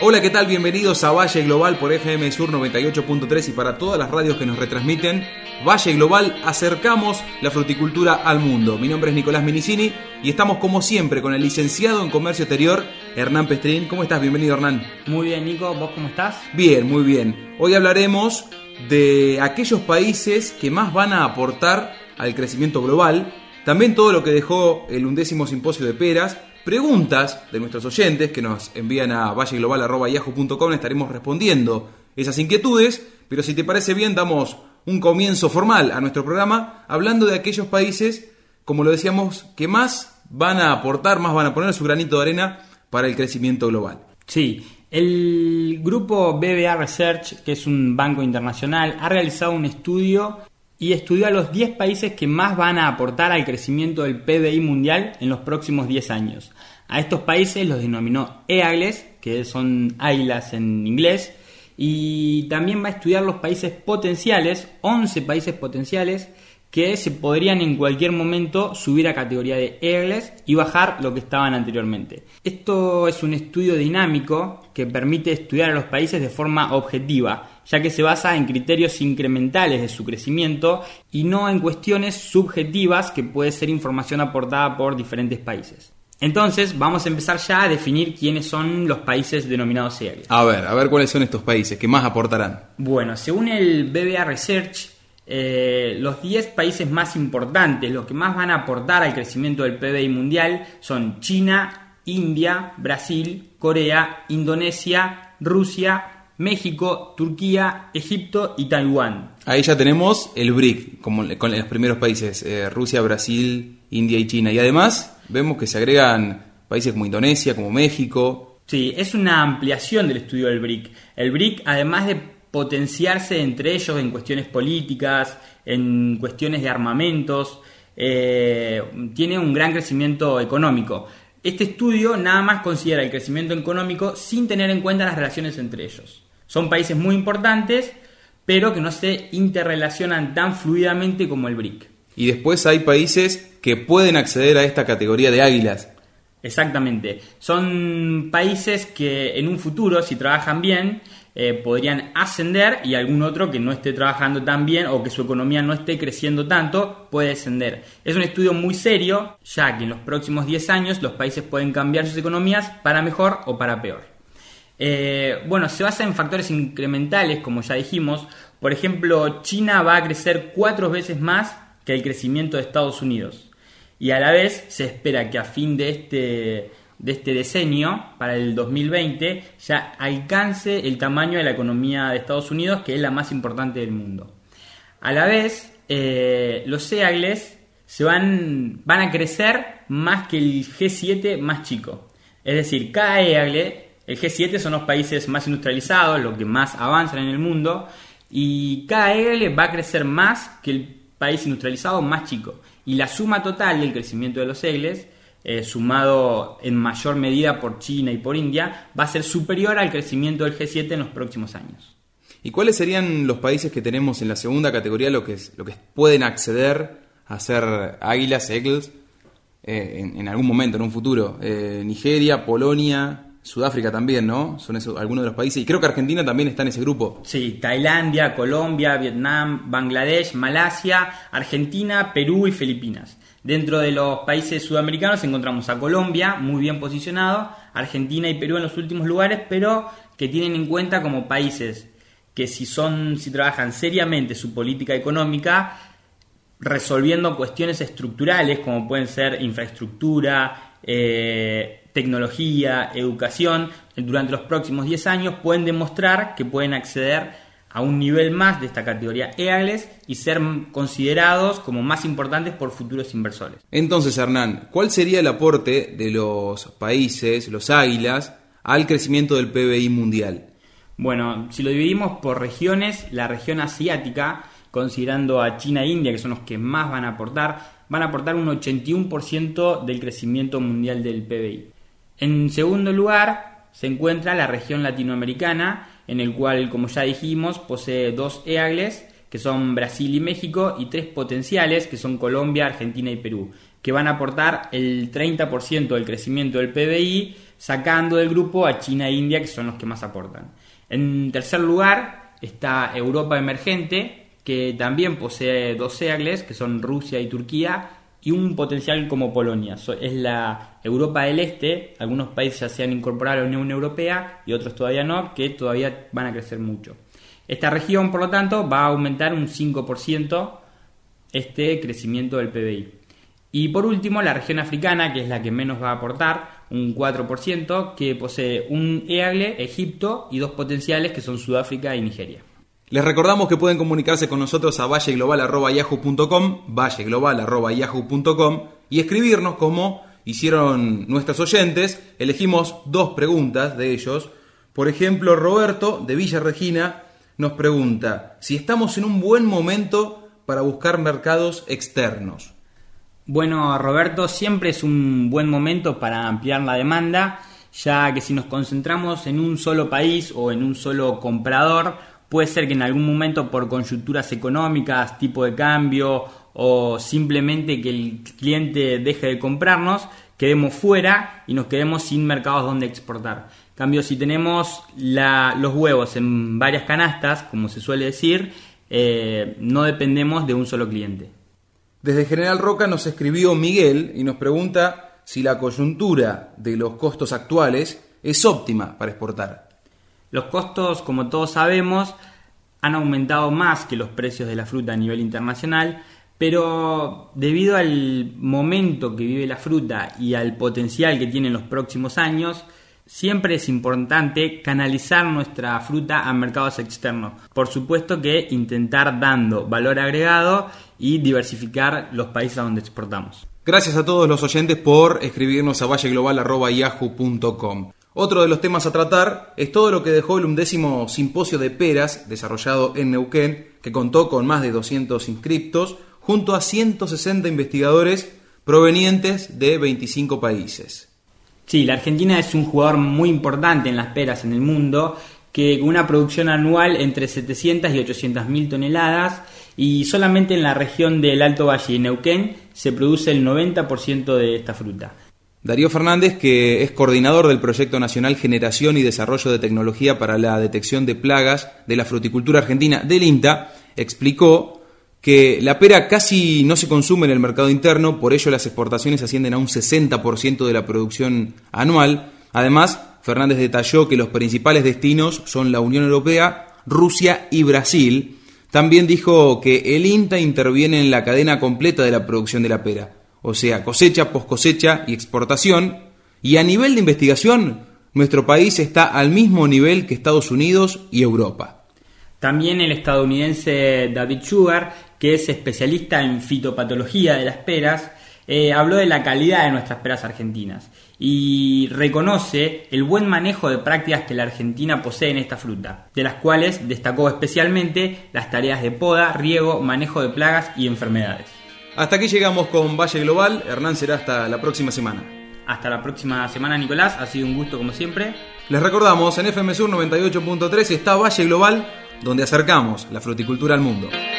Hola, ¿qué tal? Bienvenidos a Valle Global por FM Sur 98.3 y para todas las radios que nos retransmiten. Valle Global, acercamos la fruticultura al mundo. Mi nombre es Nicolás Minicini y estamos como siempre con el licenciado en Comercio Exterior, Hernán Pestrín. ¿Cómo estás? Bienvenido, Hernán. Muy bien, Nico. ¿Vos cómo estás? Bien, muy bien. Hoy hablaremos de aquellos países que más van a aportar al crecimiento global. También todo lo que dejó el 11º Simposio de Peras. Preguntas de nuestros oyentes que nos envían a valleglobal@yahoo.com. Estaremos respondiendo esas inquietudes, pero si te parece bien damos un comienzo formal a nuestro programa hablando de aquellos países, como lo decíamos, que más van a aportar, más van a poner su granito de arena para el crecimiento global. Sí, el grupo BBA Research, que es un banco internacional, ha realizado un estudio y estudió a los 10 países que más van a aportar al crecimiento del PBI mundial en los próximos 10 años. A estos países los denominó EAGLES, que son águilas en inglés, y también va a estudiar los países potenciales, 11 países potenciales, que se podrían en cualquier momento subir a categoría de EAGLES y bajar lo que estaban anteriormente. Esto es un estudio dinámico que permite estudiar a los países de forma objetiva, ya que se basa en criterios incrementales de su crecimiento y no en cuestiones subjetivas que puede ser información aportada por diferentes países. Entonces vamos a empezar ya a definir quiénes son los países denominados EAGLES. A ver cuáles son estos países que más aportarán. Bueno, según el BBA Research, los 10 países más importantes, los que más van a aportar al crecimiento del PBI mundial son China, India, Brasil, Corea, Indonesia, Rusia, México, Turquía, Egipto y Taiwán. Ahí ya tenemos el BRIC, como con los primeros países, Rusia, Brasil, India y China. Y además vemos que se agregan países como Indonesia, como México. Sí, es una ampliación del estudio del BRIC. El BRIC, además de potenciarse entre ellos en cuestiones políticas, en cuestiones de armamentos, tiene un gran crecimiento económico. Este estudio nada más considera el crecimiento económico sin tener en cuenta las relaciones entre ellos. Son países muy importantes, pero que no se interrelacionan tan fluidamente como el BRIC. Y después hay países que pueden acceder a esta categoría de águilas. Exactamente. Son países que en un futuro, si trabajan bien, podrían ascender, y algún otro que no esté trabajando tan bien o que su economía no esté creciendo tanto puede descender. Es un estudio muy serio, ya que en los próximos 10 años los países pueden cambiar sus economías para mejor o para peor. Se basa en factores incrementales, como ya dijimos. Por ejemplo, China va a crecer 4 veces más que el crecimiento de Estados Unidos, y a la vez se espera que a fin de este decenio, para el 2020, ya alcance el tamaño de la economía de Estados Unidos, que es la más importante del mundo. A la vez, los EAGLES van a crecer más que el G7 más chico. Es decir, cada EAGLE, el G7 son los países más industrializados, los que más avanzan en el mundo, y cada EAGLE va a crecer más que el país industrializado más chico. Y la suma total del crecimiento de los EAGLES, sumado en mayor medida por China y por India, va a ser superior al crecimiento del G7 en los próximos años. ¿Y cuáles serían los países que tenemos en la segunda categoría, lo que pueden acceder a ser águilas, EAGLES, en algún momento, en un futuro? Nigeria, Polonia, Sudáfrica también, ¿no? Son algunos de los países. Y creo que Argentina también está en ese grupo. Sí, Tailandia, Colombia, Vietnam, Bangladesh, Malasia, Argentina, Perú y Filipinas. Dentro de los países sudamericanos encontramos a Colombia, muy bien posicionado, Argentina y Perú en los últimos lugares, pero que tienen en cuenta como países que si trabajan seriamente su política económica, resolviendo cuestiones estructurales como pueden ser infraestructura, tecnología, educación, durante los próximos 10 años pueden demostrar que pueden acceder a un nivel más de esta categoría EAGLES y ser considerados como más importantes por futuros inversores. Entonces, Hernán, ¿cuál sería el aporte de los países, los águilas, al crecimiento del PBI mundial? Bueno, si lo dividimos por regiones, la región asiática, considerando a China e India, que son los que más van a aportar un 81% del crecimiento mundial del PBI. En segundo lugar se encuentra la región latinoamericana, en el cual, como ya dijimos, posee 2 EAGLES, que son Brasil y México, y 3 potenciales, que son Colombia, Argentina y Perú, que van a aportar el 30% del crecimiento del PBI, sacando del grupo a China e India, que son los que más aportan. En tercer lugar está Europa emergente, que también posee 2 EAGLES, que son Rusia y Turquía, y un potencial como Polonia. Es la Europa del Este. Algunos países ya se han incorporado a la Unión Europea y otros todavía no, que todavía van a crecer mucho. Esta región, por lo tanto, va a aumentar un 5% este crecimiento del PBI. Y por último, la región africana, que es la que menos va a aportar, un 4%, que posee un EAGLE, Egipto, y 2 potenciales, que son Sudáfrica y Nigeria. Les recordamos que pueden comunicarse con nosotros a valleglobal@yahoo.com, valleglobal@yahoo.com, y escribirnos como hicieron nuestros oyentes. Elegimos 2 preguntas de ellos. Por ejemplo, Roberto de Villa Regina nos pregunta si estamos en un buen momento para buscar mercados externos. Bueno, Roberto, siempre es un buen momento para ampliar la demanda, ya que si nos concentramos en un solo país o en un solo comprador, puede ser que en algún momento por coyunturas económicas, tipo de cambio o simplemente que el cliente deje de comprarnos, quedemos fuera y nos quedemos sin mercados donde exportar. En cambio, si tenemos los huevos en varias canastas, como se suele decir, no dependemos de un solo cliente. Desde General Roca nos escribió Miguel y nos pregunta si la coyuntura de los costos actuales es óptima para exportar. Los costos, como todos sabemos, han aumentado más que los precios de la fruta a nivel internacional, pero debido al momento que vive la fruta y al potencial que tiene en los próximos años, siempre es importante canalizar nuestra fruta a mercados externos. Por supuesto que intentar dando valor agregado y diversificar los países a donde exportamos. Gracias a todos los oyentes por escribirnos a valleglobal@yahoo.com. Otro de los temas a tratar es todo lo que dejó el 11º Simposio de Peras, desarrollado en Neuquén, que contó con más de 200 inscriptos, junto a 160 investigadores provenientes de 25 países. Sí, la Argentina es un jugador muy importante en las peras en el mundo, que con una producción anual entre 700 y 800.000 toneladas, y solamente en la región del Alto Valle y Neuquén se produce el 90% de esta fruta. Darío Fernández, que es coordinador del Proyecto Nacional Generación y Desarrollo de Tecnología para la Detección de Plagas de la Fruticultura Argentina, del INTA, explicó que la pera casi no se consume en el mercado interno, por ello las exportaciones ascienden a un 60% de la producción anual. Además, Fernández detalló que los principales destinos son la Unión Europea, Rusia y Brasil. También dijo que el INTA interviene en la cadena completa de la producción de la pera, o sea, cosecha, poscosecha y exportación. Y a nivel de investigación, nuestro país está al mismo nivel que Estados Unidos y Europa. También el estadounidense David Sugar, que es especialista en fitopatología de las peras, habló de la calidad de nuestras peras argentinas y reconoce el buen manejo de prácticas que la Argentina posee en esta fruta, de las cuales destacó especialmente las tareas de poda, riego, manejo de plagas y enfermedades. Hasta aquí llegamos con Valle Global. Hernán, será hasta la próxima semana. Hasta la próxima semana, Nicolás. Ha sido un gusto como siempre. Les recordamos, en FM Sur 98.3 está Valle Global, donde acercamos la fruticultura al mundo.